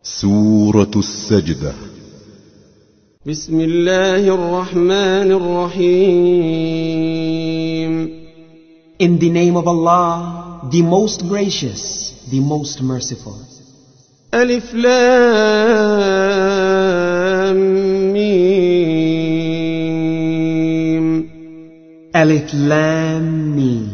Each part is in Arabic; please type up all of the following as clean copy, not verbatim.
سورة السجدة. بسم الله الرحمن الرحيم. In the name of Allah, the most gracious, the most merciful. ألف لام ميم. Alif Lam Mim.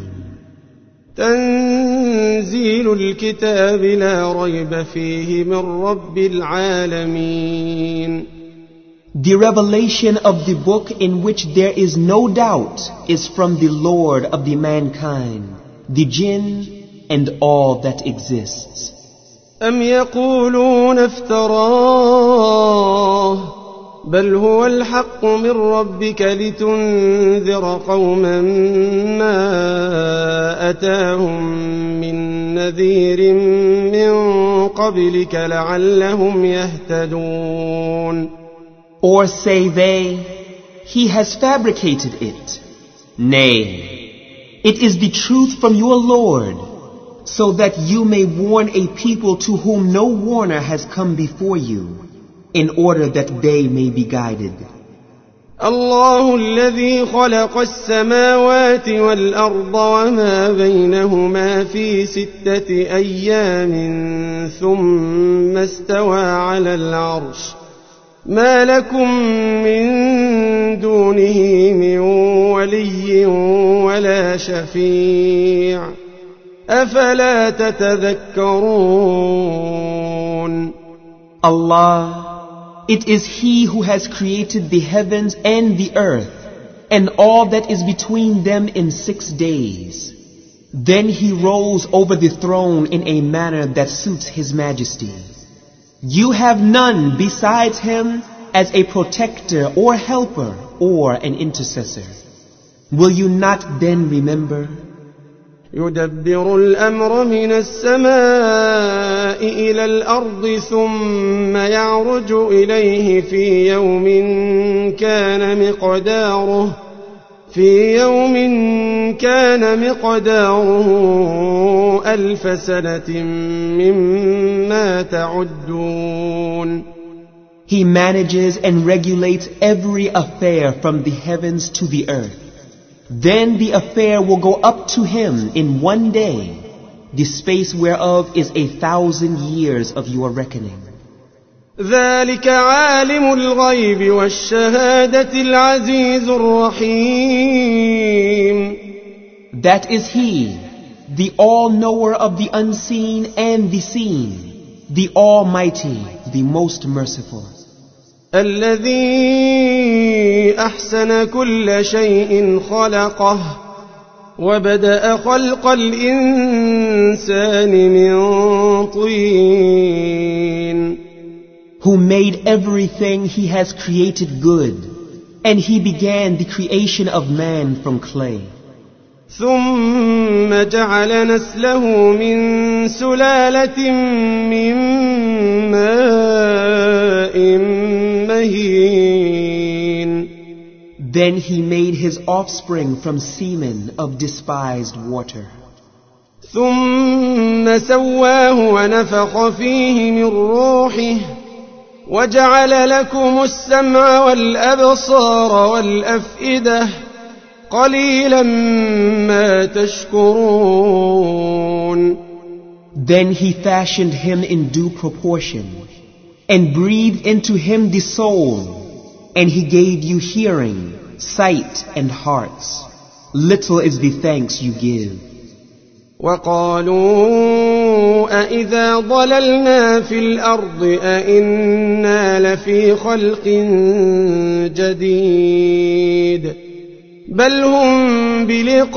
تنزيل الكتاب لا ريب فيه من رب العالمين. The revelation of the book in which there is no doubt is from the Lord of the mankind, the jinn and all that exists. أم يقولون افتراه بل هو الحق من ربك لتنذر قوما ما أتاهم من نذير من قبلك لعلهم يهتدون. Or say they, he has fabricated it. Nay, it is the truth from your Lord, so that you may warn a people to whom no warner has come before you, in order that they may be guided. الله الذي خلق السماوات والأرض وما بينهما في 6 أيام ثم استوى على العرش ما لكم من دونه من ولي ولا شفيع أفلا تتذكرون. Allah, it is He who has created the heavens and the earth and all that is between them in 6 days. Then He rose over the throne in a manner that suits His majesty. You have none besides Him as a protector or helper or an intercessor. Will you not then remember? يدبر الأمر من السماء إلى الأرض ثم يعرج إليه في يوم كان مقداره 1000 سنة مما تعدون. He manages and regulates every affair from the heavens to the earth. Then the affair will go up to Him in 1 day, the space whereof is 1,000 years of your reckoning. ذلك عالم الغيب والشهادة العزيز الرحيم. That is He, the all-knower of the unseen and the seen, the Almighty, the most merciful. الذي أحسن كل شيء خلقه وبدأ خلق الإنسان من طين. Who made everything He has created good, and He began the creation of man from clay. ثم جعل نسله من سلالة من ماء مهين. Then He made His offspring from semen of despised water. ثم سواه ونفخ فيه من روحه وجعل لكم السمع والأبصار والأفئدة قليلا ما تشكرون. Then He fashioned him in due proportion, and breathed into him the soul, and He gave you hearing, sight, and hearts. Little is the thanks you give. وقالوا أإذا ضللنا في الأرض أإنا لفي خلق جديد بل هم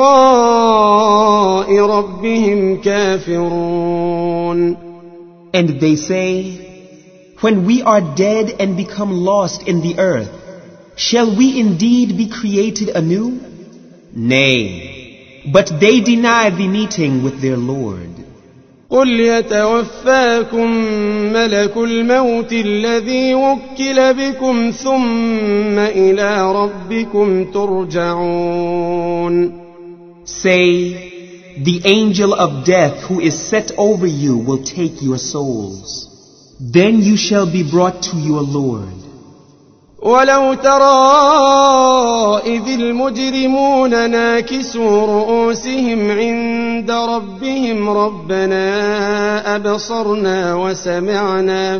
بلقاء ربهم كافرون. And they say, when we are dead and become lost in the earth, shall we indeed be created anew? Nay, but they deny the meeting with their Lord. قل يتوفاكم ملك الموت الذي وكل بكم ثم إلى ربكم ترجعون. Say, the angel of death who is set over you will take your souls. Then you shall be brought to your Lord. ولو ترى إذ المجرمون ناكسوا رؤوسهم عند ربهم ربنا أبصرنا وسمعنا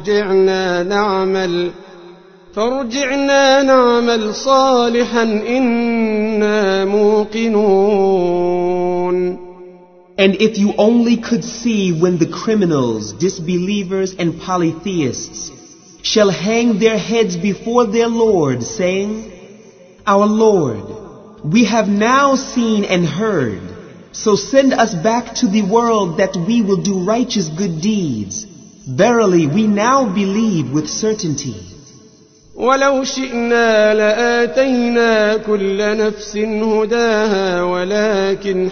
فارجعنا نعمل صالحا إنا موقنون. And if you only could see when the criminals, disbelievers and polytheists shall hang their heads before their Lord, saying, Our Lord, we have now seen and heard, so send us back to the world that we will do righteous good deeds. Verily, we now believe with certainty. ولو شئنا لآتينا كل نفس هداها ولكن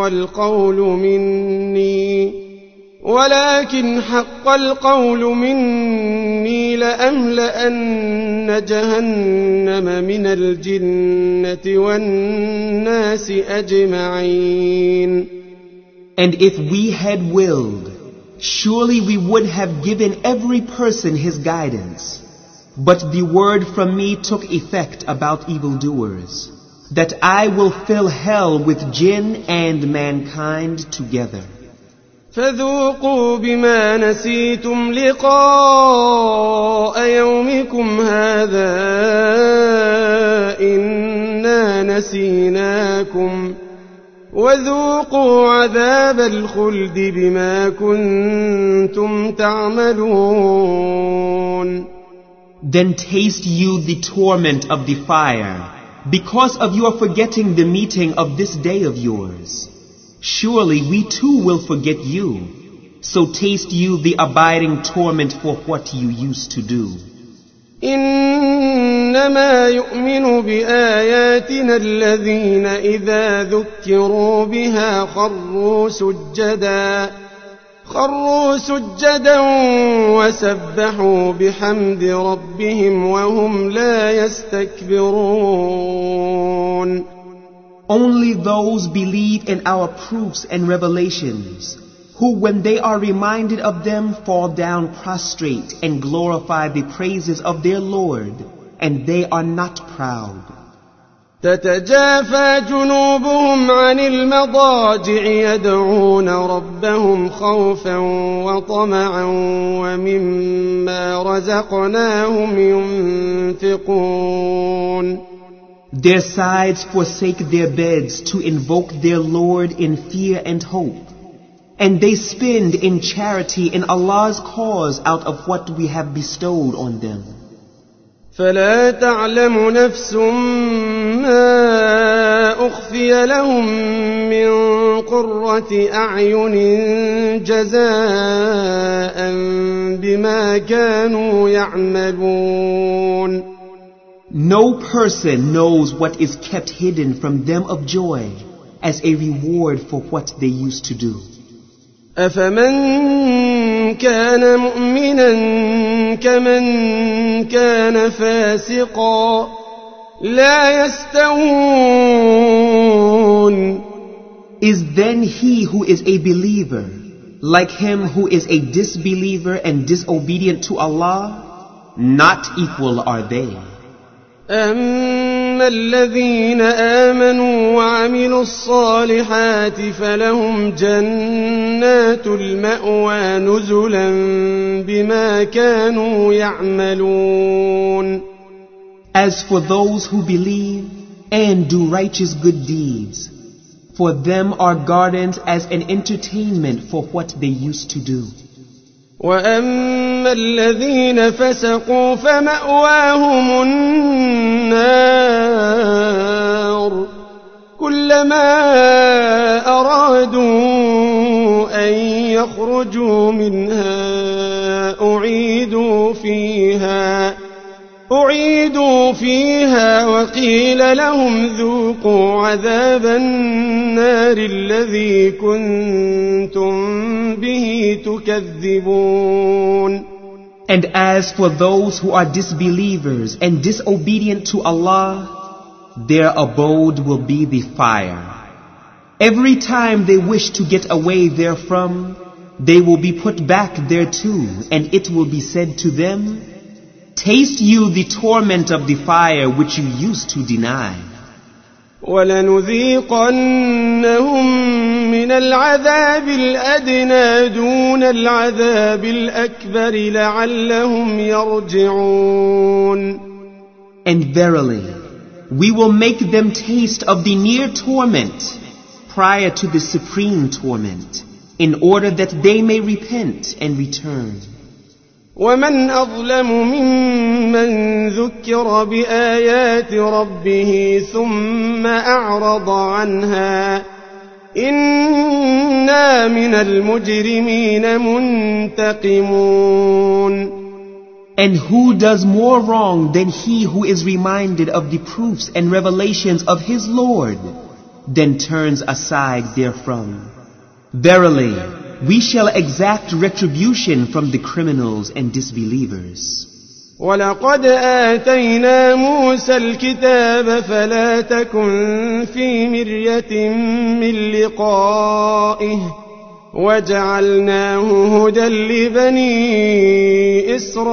حق القول مني لأملأن جهنم من الجنة والناس أجمعين. And if we had willed, surely we would have given every person his guidance. But the word from me took effect about evildoers, that I will fill hell with jinn and mankind together. فذوقوا بما نسيتم لقاء يومكم هذا إنا نسيناكم وذوقوا عذاب الخلد بما كنتم تعملون. Then taste you the torment of the fire, because of your forgetting the meeting of this day of yours. Surely we too will forget you, so taste you the abiding torment for what you used to do. إنما يؤمن بآياتنا الذين إذا ذكروا بها خروا سجدا وسبحوا بحمد ربهم وهم لا يستكبرون. Only those believe in our proofs and revelations, who when they are reminded of them fall down prostrate and glorify the praises of their Lord, and they are not proud. تتجافى جنوبهم عن المضاجع يدعون ربهم خوفا وطمعا ومما رزقناهم ينفقون. Their sides forsake their beds to invoke their Lord in fear and hope, and they spend in charity in Allah's cause out of what we have bestowed on them. فلا تعلم نفس ما أخفي لهم من قرة أعين جزاء بما كانوا يعملون. No person knows what is kept hidden from them of joy as a reward for what they used to do. أفمن كان مؤمنا كمن كان فاسقا لا يستوون. Is then he who is a believer like him who is a disbeliever and disobedient to Allah? Not equal are they. أما الذين آمنوا وعملوا الصالحات فلهم جنات المأوى نزلا بما كانوا يعملون. As for those who believe and do righteous good deeds, for them are gardens as an entertainment for what they used to do. وأما الذين فسقوا فمأواهم النار كلما أرادوا أن يخرجوا منها أعيدوا فيها وقيل لهم ذوقوا عذاب النار الذي كنتم به تكذبون. And as for those who are disbelievers and disobedient to Allah, their abode will be the fire. Every time they wish to get away therefrom, they will be put back thereto, and it will be said to them, taste you the torment of the fire which you used to deny. ولنذيقنهم من العذاب الأدنى دون العذاب الأكبر لعلهم يرجعون. And verily, we will make them taste of the near torment prior to the supreme torment, in order that they may repent and return. ومن أظلم ممن ذكر بآيات ربه ثم أعرض عنها إنا من المجرمين منتقمون. And who does more wrong than he who is reminded of the proofs and revelations of his Lord, then turns aside therefrom? Verily, we shall exact retribution from the criminals and disbelievers. ولقد آتينا موسى الكتاب فلا تكن في مرية من لقائه وجعلناه هدى لبني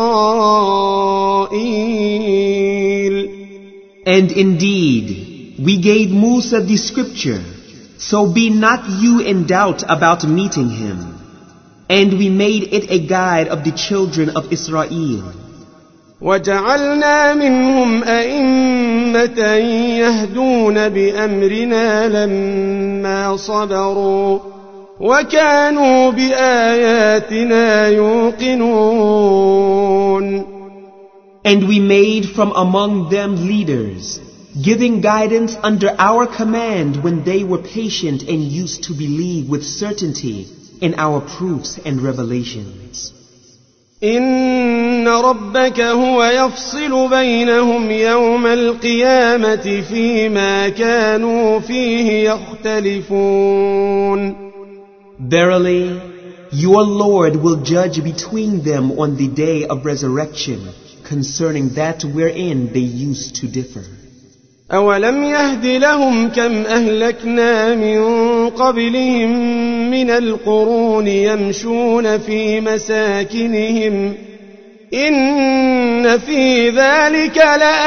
إسرائيل. And indeed, we gave Musa the scripture, so be not you in doubt about meeting him. And we made it a guide of the children of Israel. وجعلنا منهم أئمة يهدون بأمرنا لما صبروا وكانوا بآياتنا يوقنون. And we made from among them leaders, giving guidance under our command when they were patient and used to believe with certainty in our proofs and revelations. إن ربك هو يفصل بينهم يوم القيامة فيما كانوا فيه يختلفون. Verily, your Lord will judge between them on the day of resurrection concerning that wherein they used to differ. أولم يهد لهم كم أهلكنا من قبلهم من القرون يمشون في مساكنهم إن في ذلك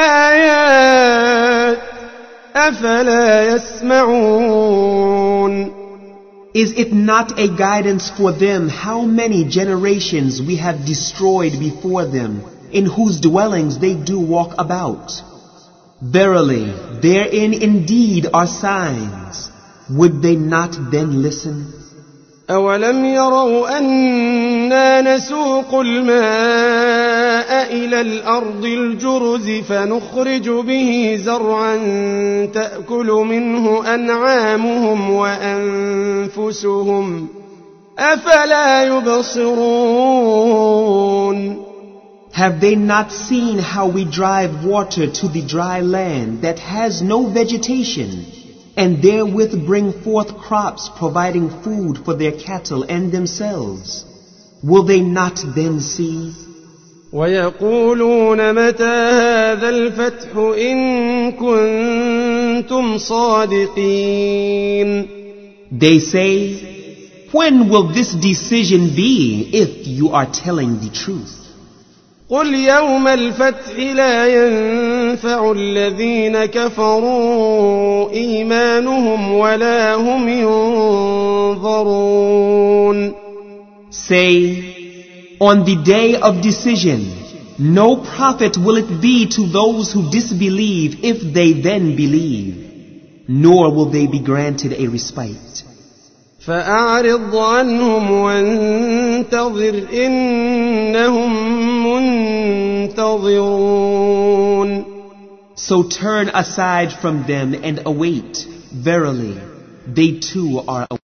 لآيات أفلا يسمعون. Is it not a guidance for them how many generations we have destroyed before them, in whose dwellings they do walk about? Verily, therein indeed are signs. Would they not then listen? أولم يروا أنا نسوق الماء إلى الأرض الجرز فنخرج به زرعا تأكل منه أنعامهم وأنفسهم أفلا يبصرون. Have they not seen how we drive water to the dry land that has no vegetation, and therewith bring forth crops providing food for their cattle and themselves? Will they not then see? ويقولون متى هذا الفتح إن كنتم صادقين. They say, when will this decision be if you are telling the truth? قل يوم الفتح لا ينفع الذين كفروا إيمانهم ولا هم ينظرون. Say, on the day of decision, no profit will it be to those who disbelieve if they then believe, nor will they be granted a respite. فأعرض عنهم وانتظر إنهم منتظرون. So turn aside from them and await. Verily, they too are awaiting.